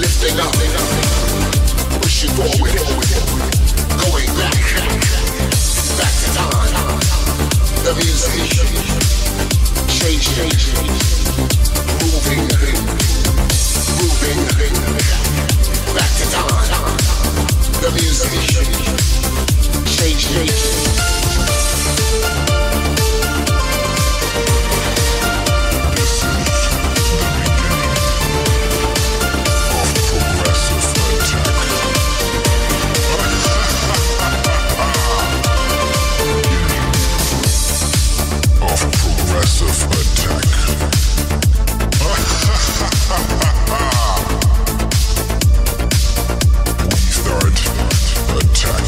lifting up, pushing forward, going back to time. The music changing, moving, back to time. The music changing. Progressive attack. We start attack.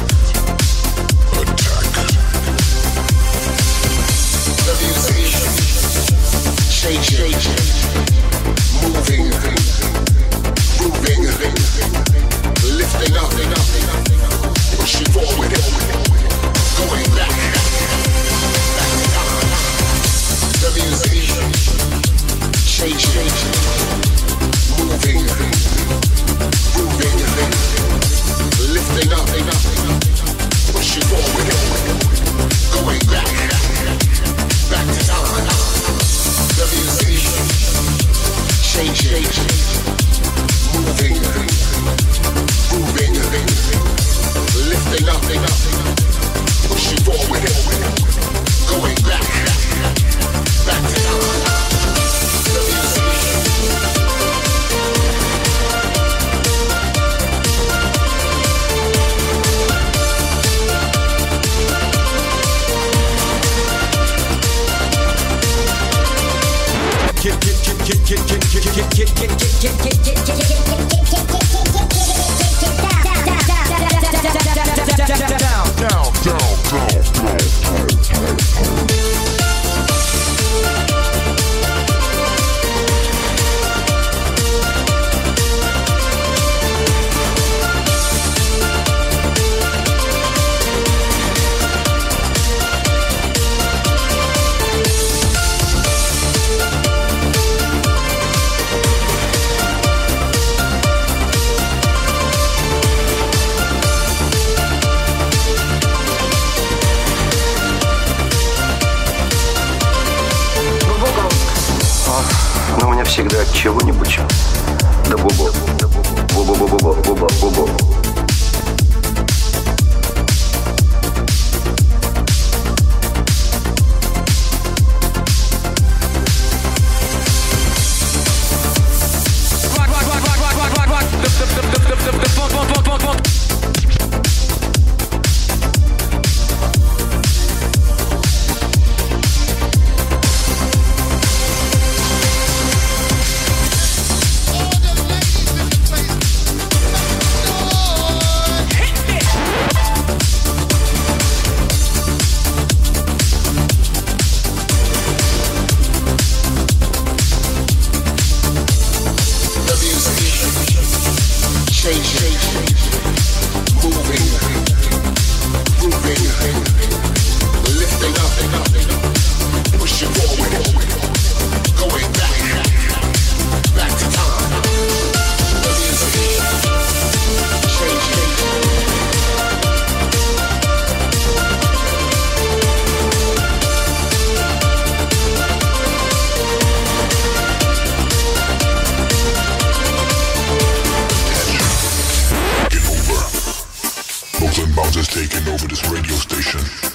The music changing, moving, grooving, lifting up, pushing forward, going back to time. The music changing, moving, grooving, lifting up, pushing forward, going back to time. The music changing, moving, grooving, lifting up, pushing forward, going back to time. The music Но у меня всегда от чего-нибудь да бубо. Taking over this radio station.